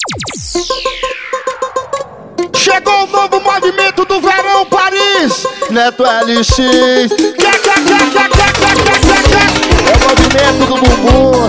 Chegou o novo movimento do verão, Paris. Neto LX. É o movimento do bumbum.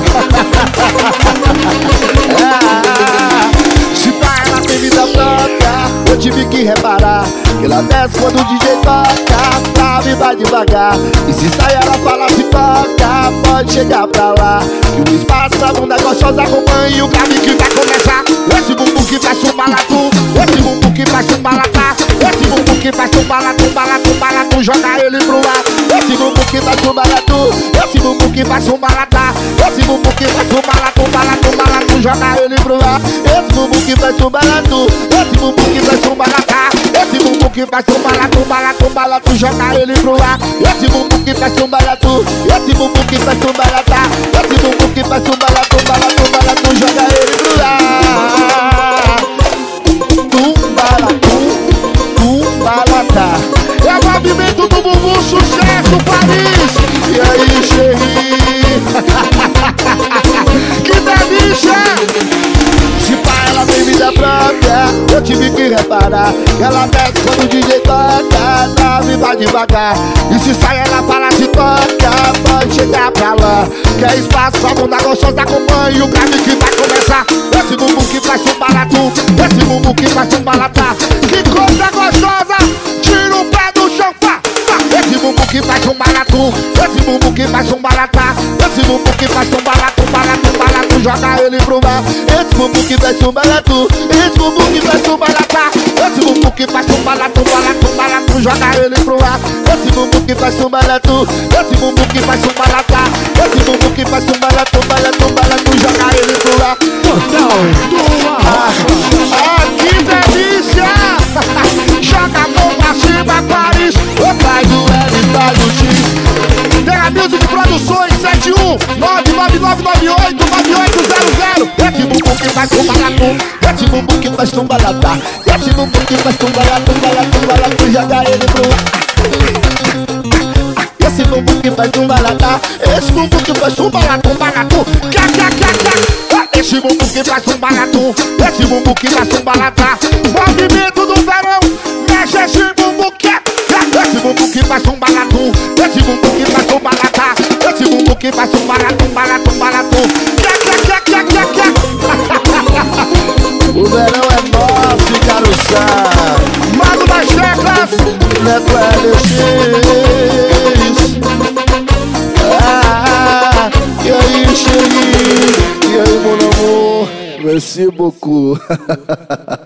Se pá, ela tem vida própria. Eu tive que reparar que ela desce quando o DJ toca. Sabe, vai devagar. E se sai ela fala, se toca, pode chegar pra lá. E o espaço da bunda gostosa acompanha o grave que vai começar. Esse bumbum que faz chumbalatu, esse bumbum que faz chumbalatá, esse bumbum que faz chumbalatu, balatu, balatu, joga ele pro ar. Esse bumbum que faz chumbalatu, esse bumbum que faz chumbalatá, esse bumbum que faz chumbalatu, balatu, balatu, joga ele pro ar. Esse bumbum que faz chumbalatu, esse bumbum que faz chumbalatá, esse bumbum que faz chumbalatu, balatu, balatu, joga ele pro ar. Esse bumbum que faz chumbalatu, esse bumbum que faz chumbalatá, esse bumbum que faz chumbalatu, balatu, balatu, joga ele pro ar. Tumbalata. É o movimento do bumbum, sucesso, Paris. E aí, xerri? Que delícia! Se pá, ela tem vida própria. Eu tive que reparar que ela desce quando o DJ toca. Sabe, vai devagar. E se sai, ela fala, se toca, pode chegar pra lá. Quer espaço, a bunda gostosa acompanha o grave que vai começar. Esse bumbum que faz chumbalatu, esse bumbum que faz chumbalatá. Que coisa gostosa! Tira o pé do chão, pá, pá. Esse bumbum que faz chumbalatu, esse bumbum que faz chumbalatá, esse bumbum que faz chumbalatu, balatu, balatu, joga ele pro mar. Esse bumbum que faz chumbalatu, esse bumbum que faz chumbalatá, esse bumbum que faz chumbalatu, balatu, balatu, joga ele pro ar. Esse bumbum que faz chumbalatu, esse bumbum que faz chumbalatá, esse bumbum que faz chumbalatu, balatu, balatu, joga ele pro ar. Que delícia! Joga a mão pra cima, Paris. Faz o L, faz o X. Terra Music Produções 71999989800. Esse bumbum que faz tumbalatu, esse bumbum que faz tumbalatá, esse bumbum que faz tumbalatu, balatu, balatu, joga ele pro ar. Esse bumbum que faz tumbalatá, esse bumbum que faz tumbalatu, balatu, esse bumbum que faz chumbalatu, esse bumbum que faz chumbalatá. Movimento do verão, mexe esse bumbum que é. Esse bumbum que faz chumbalatu, esse bumbum que faz chumbalatá, esse bumbum que faz chumbalatu, balatu, balatu. O verão é nosso, Caruçá. Mago das teclas, Neto LX. E aí, xerri? E aí, mon amor? Merci beaucoup.